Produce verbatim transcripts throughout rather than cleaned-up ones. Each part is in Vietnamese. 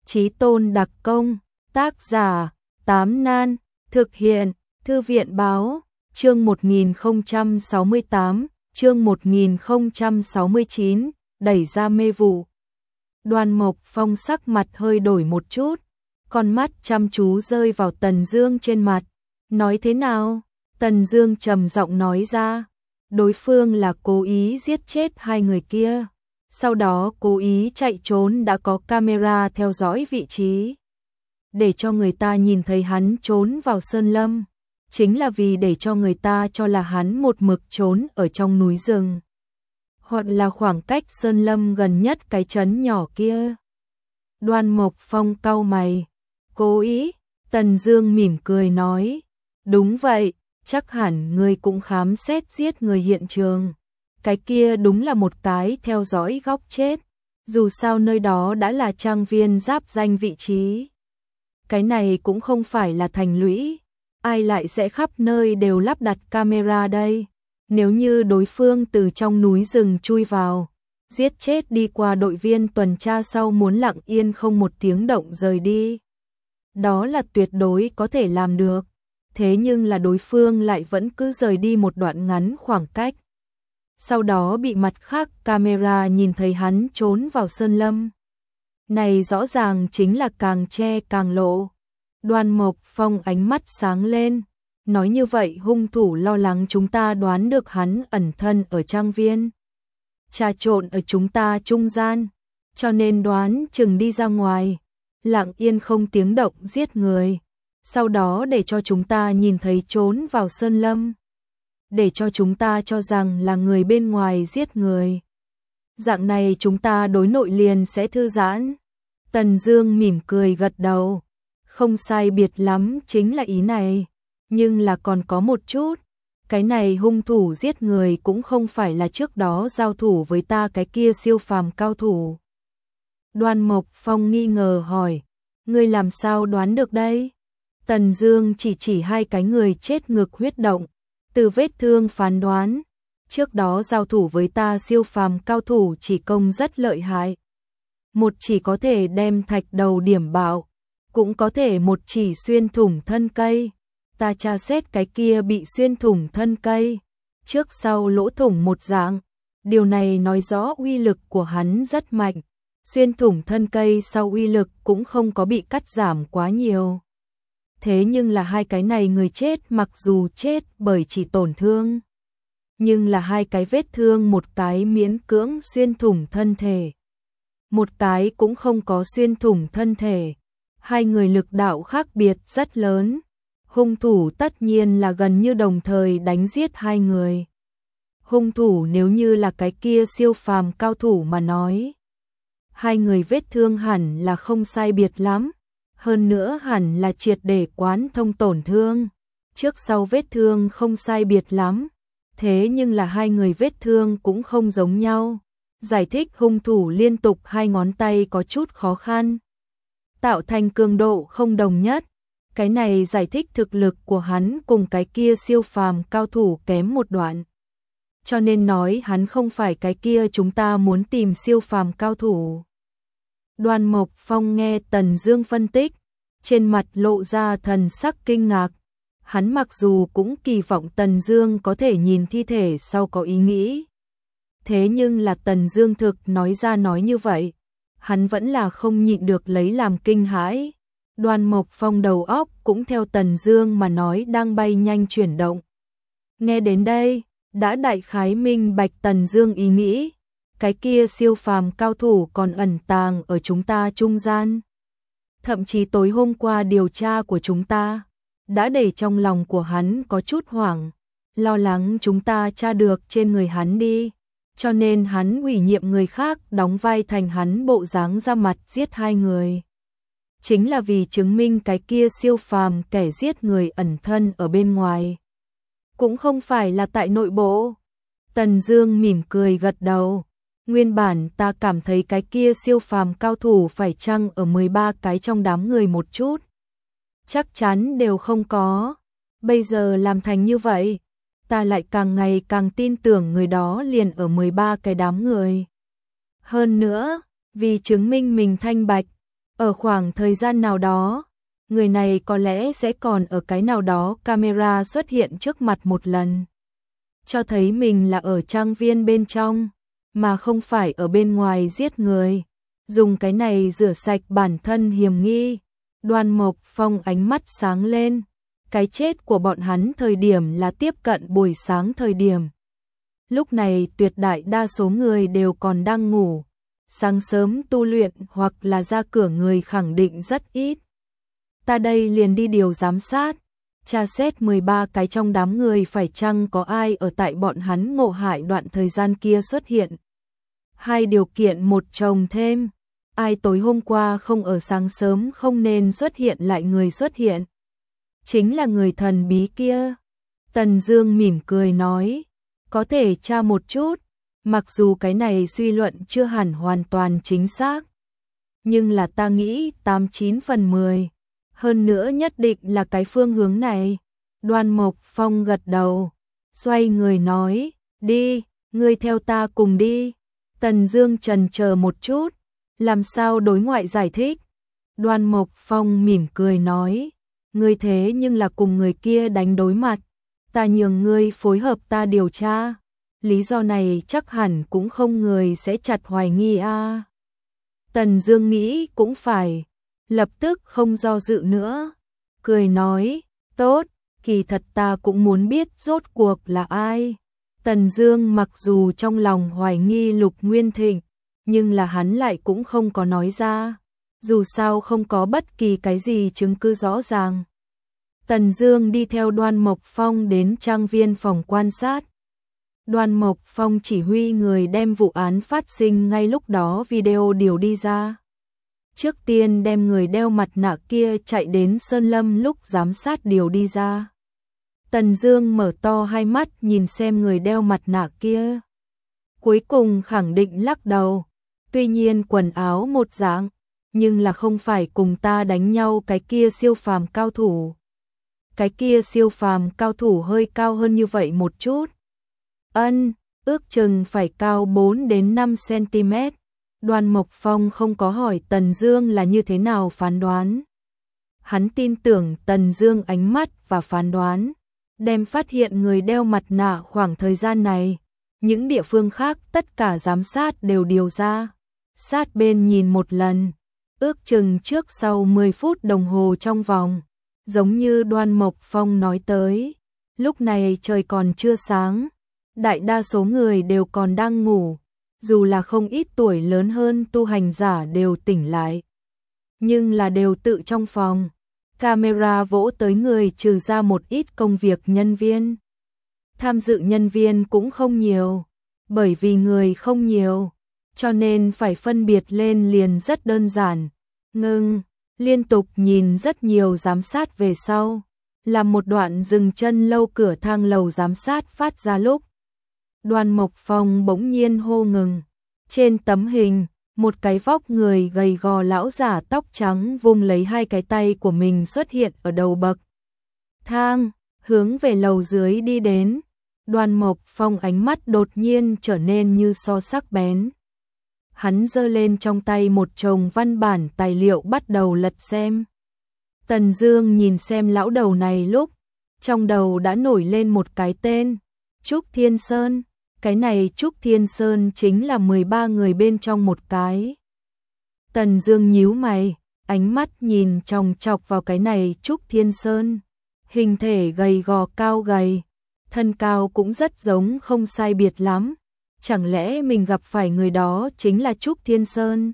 Chí tôn đặc công, tác giả, Tám Nan, thực hiện, Thư viện báo, chương một nghìn không trăm sáu mươi tám, chương một nghìn không trăm sáu mươi chín, đẩy ra mê vụ. Đoan Mộc Phong sắc mặt hơi đổi một chút, con mắt chăm chú rơi vào Tần Dương trên mặt. Nói thế nào? Tần Dương trầm giọng nói ra, đối phương là cố ý giết chết hai người kia, sau đó cố ý chạy trốn, đã có camera theo dõi vị trí, để cho người ta nhìn thấy hắn trốn vào sơn lâm, chính là vì để cho người ta cho là hắn một mực trốn ở trong núi rừng, hoặc là khoảng cách sơn lâm gần nhất cái trấn nhỏ kia. Đoan Mộc Phong cau mày, cố ý? Tần Dương mỉm cười nói, đúng vậy, chắc hẳn ngươi cũng khám xét giết người hiện trường. Cái kia đúng là một cái theo dõi góc chết, dù sao nơi đó đã là trang viên giáp danh vị trí. Cái này cũng không phải là thành lũy, ai lại sẽ khắp nơi đều lắp đặt camera đây. Nếu như đối phương từ trong núi rừng chui vào, giết chết đi qua đội viên tuần tra sau muốn lặng yên không một tiếng động rời đi, đó là tuyệt đối có thể làm được. Thế nhưng là đối phương lại vẫn cứ rời đi một đoạn ngắn khoảng cách, sau đó bị mặt khác camera nhìn thấy hắn trốn vào sơn lâm. Này rõ ràng chính là càng che càng lộ. Đoan Mộc Phong ánh mắt sáng lên, nói như vậy hung thủ lo lắng chúng ta đoán được hắn ẩn thân ở trang viên, trà trộn ở chúng ta trung gian, cho nên đoán chừng đi ra ngoài, lặng yên không tiếng động giết người, sau đó để cho chúng ta nhìn thấy trốn vào sơn lâm, để cho chúng ta cho rằng là người bên ngoài giết người. Dạng này chúng ta đối nội liền sẽ thư giãn. Tần Dương mỉm cười gật đầu, không sai biệt lắm chính là ý này, nhưng là còn có một chút, cái này hung thủ giết người cũng không phải là trước đó giao thủ với ta cái kia siêu phàm cao thủ. Đoan Mộc Phong nghi ngờ hỏi, ngươi làm sao đoán được đây? Tần Dương chỉ chỉ hai cái người chết ngực huyết động, từ vết thương phán đoán, trước đó giao thủ với ta siêu phàm cao thủ chỉ công rất lợi hại. Một chỉ có thể đem thạch đầu điểm bạo, cũng có thể một chỉ xuyên thủng thân cây. Ta tra xét cái kia bị xuyên thủng thân cây, trước sau lỗ thủng một dạng, điều này nói rõ uy lực của hắn rất mạnh. Xuyên thủng thân cây sau uy lực cũng không có bị cắt giảm quá nhiều. Thế nhưng là hai cái này người chết mặc dù chết bởi chỉ tổn thương, nhưng là hai cái vết thương, một cái miễn cưỡng xuyên thủng thân thể, một cái cũng không có xuyên thủng thân thể. Hai người lực đạo khác biệt rất lớn. Hung thủ tất nhiên là gần như đồng thời đánh giết hai người. Hung thủ nếu như là cái kia siêu phàm cao thủ mà nói, hai người vết thương hẳn là không sai biệt lắm, hơn nữa hẳn là triệt để quán thông tổn thương, trước sau vết thương không sai biệt lắm, thế nhưng là hai người vết thương cũng không giống nhau. Giải thích hung thủ liên tục hai ngón tay có chút khó khăn, tạo thành cường độ không đồng nhất. Cái này giải thích thực lực của hắn cùng cái kia siêu phàm cao thủ kém một đoạn. Cho nên nói hắn không phải cái kia chúng ta muốn tìm siêu phàm cao thủ. Đoan Mộc Phong nghe Tần Dương phân tích, trên mặt lộ ra thần sắc kinh ngạc. Hắn mặc dù cũng kỳ vọng Tần Dương có thể nhìn thi thể sau có ý nghĩ. Thế nhưng là Tần Dương thực nói ra nói như vậy, hắn vẫn là không nhịn được lấy làm kinh hãi. Đoan Mộc Phong đầu óc cũng theo Tần Dương mà nói đang bay nhanh chuyển động. Nghe đến đây, đã đại khái minh bạch Tần Dương ý nghĩ, cái kia siêu phàm cao thủ còn ẩn tàng ở chúng ta trung gian. Thậm chí tối hôm qua điều tra của chúng ta đã để trong lòng của hắn có chút hoảng, lo lắng chúng ta tra được trên người hắn đi, cho nên hắn ủy nhiệm người khác đóng vai thành hắn bộ dáng ra mặt giết hai người. Chính là vì chứng minh cái kia siêu phàm kẻ giết người ẩn thân ở bên ngoài, cũng không phải là tại nội bộ. Tần Dương mỉm cười gật đầu, nguyên bản ta cảm thấy cái kia siêu phàm cao thủ phải chăng ở mười ba cái trong đám người một chút, chắc chắn đều không có. Bây giờ làm thành như vậy, ta lại càng ngày càng tin tưởng người đó liền ở mười ba cái đám người. Hơn nữa, vì chứng minh mình thanh bạch, Ở khoảng thời gian nào đó, người này có lẽ sẽ còn ở cái nào đó camera xuất hiện trước mặt một lần. Cho thấy mình là ở trang viên bên trong, mà không phải ở bên ngoài giết người. Dùng cái này rửa sạch bản thân hiểm nghi. Đoan Mộc Phong ánh mắt sáng lên. Cái chết của bọn hắn thời điểm là tiếp cận buổi sáng thời điểm. Lúc này tuyệt đại đa số người đều còn đang ngủ. Sáng sớm tu luyện hoặc là ra cửa người khẳng định rất ít. Ta đây liền đi điều giám sát, tra xét mười ba cái trong đám người phải chăng có ai ở tại bọn hắn ngộ hại đoạn thời gian kia xuất hiện. Hai điều kiện một chồng thêm, ai tối hôm qua không ở sáng sớm không nên xuất hiện lại người xuất hiện. Chính là người thần bí kia. Tần Dương mỉm cười nói, có thể tra một chút, mặc dù cái này suy luận chưa hẳn hoàn toàn chính xác. Nhưng là ta nghĩ tám chín phần mười. Hơn nữa nhất định là cái phương hướng này. Đoan Mộc Phong gật đầu, xoay người nói, đi, ngươi theo ta cùng đi. Tần Dương chần chờ một chút, làm sao đối ngoại giải thích. Đoan Mộc Phong mỉm cười nói, ngươi thế nhưng là cùng người kia đánh đối mặt, ta nhường ngươi phối hợp ta điều tra. Lý do này chắc hẳn cũng không người sẽ chặt hoài nghi a. À. Tần Dương nghĩ cũng phải, lập tức không do dự nữa, cười nói, tốt, kỳ thật ta cũng muốn biết rốt cuộc là ai. Tần Dương mặc dù trong lòng hoài nghi Lục Nguyên Thịnh, nhưng là hắn lại cũng không có nói ra, dù sao không có bất kỳ cái gì chứng cứ rõ ràng. Tần Dương đi theo Đoan Mộc Phong đến trang viên phòng quan sát. Đoan Mộc Phong chỉ huy người đem vụ án phát sinh ngay lúc đó video điều đi ra. Trước tiên đem người đeo mặt nạ kia chạy đến Sơn Lâm lúc giám sát điều đi ra. Tần Dương mở to hai mắt nhìn xem người đeo mặt nạ kia. Cuối cùng khẳng định lắc đầu. Tuy nhiên quần áo một dạng, nhưng là không phải cùng ta đánh nhau cái kia siêu phàm cao thủ. Cái kia siêu phàm cao thủ hơi cao hơn như vậy một chút. Ân, ước chừng phải cao bốn đến năm xăng-ti-mét. Đoan Mộc Phong không có hỏi Tần Dương là như thế nào phán đoán. Hắn tin tưởng Tần Dương ánh mắt và phán đoán, đem phát hiện người đeo mặt nạ khoảng thời gian này, những địa phương khác tất cả giám sát đều điều ra, sát bên nhìn một lần, ước chừng trước sau mười phút đồng hồ trong vòng, giống như Đoan Mộc Phong nói tới, lúc này trời còn chưa sáng, đại đa số người đều còn đang ngủ. Dù là không ít tuổi lớn hơn tu hành giả đều tỉnh lại, nhưng là đều tự trong phòng. Camera vỗ tới người trừ ra một ít công việc nhân viên. Tham dự nhân viên cũng không nhiều, bởi vì người không nhiều, cho nên phải phân biệt lên liền rất đơn giản. Ngưng, liên tục nhìn rất nhiều giám sát về sau, là một đoạn dừng chân lâu cửa thang lầu giám sát phát ra lúc. Đoan Mộc Phong bỗng nhiên hô ngừng. Trên tấm hình, một cái vóc người gầy gò lão giả tóc trắng vung lấy hai cái tay của mình xuất hiện ở đầu bậc thang, hướng về lầu dưới đi đến. Đoan Mộc Phong ánh mắt đột nhiên trở nên như so sắc bén. Hắn giơ lên trong tay một chồng văn bản tài liệu bắt đầu lật xem. Tần Dương nhìn xem lão đầu này lúc, trong đầu đã nổi lên một cái tên, Trúc Thiên Sơn. Cái này Trúc Thiên Sơn chính là mười ba người bên trong một cái. Tần Dương nhíu mày, ánh mắt nhìn chòng chọc vào cái này Trúc Thiên Sơn. Hình thể gầy gò cao gầy, thân cao cũng rất giống không sai biệt lắm. Chẳng lẽ mình gặp phải người đó chính là Trúc Thiên Sơn?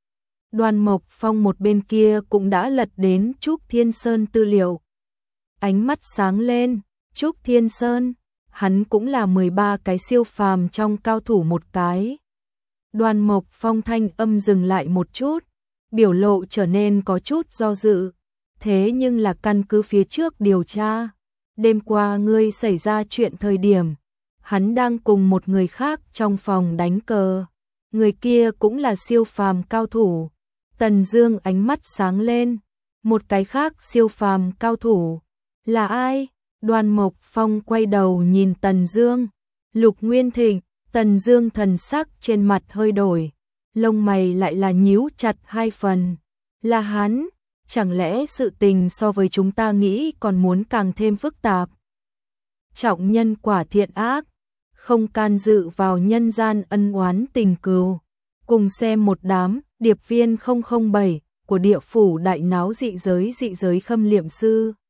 Đoan Mộc Phong một bên kia cũng đã lật đến Trúc Thiên Sơn tư liệu. Ánh mắt sáng lên, Trúc Thiên Sơn. Hắn cũng là mười ba cái siêu phàm trong cao thủ một cái. Đoan Mộc Phong thanh âm dừng lại một chút, biểu lộ trở nên có chút do dự. Thế nhưng là căn cứ phía trước điều tra, đêm qua ngươi xảy ra chuyện thời điểm, hắn đang cùng một người khác trong phòng đánh cờ. Người kia cũng là siêu phàm cao thủ. Tần Dương ánh mắt sáng lên, một cái khác siêu phàm cao thủ. Là ai? Đoan Mộc Phong quay đầu nhìn Tần Dương. Lục Nguyên Thịnh. Tần Dương thần sắc trên mặt hơi đổi, lông mày lại là nhíu chặt hai phần. là hắn, chẳng lẽ sự tình so với chúng ta nghĩ còn muốn càng thêm phức tạp. Trọng nhân quả thiện ác, không can dự vào nhân gian ân oán tình cừu. Cùng xem một đám điệp viên không không bảy của địa phủ đại náo dị giới dị giới khâm liệm sư.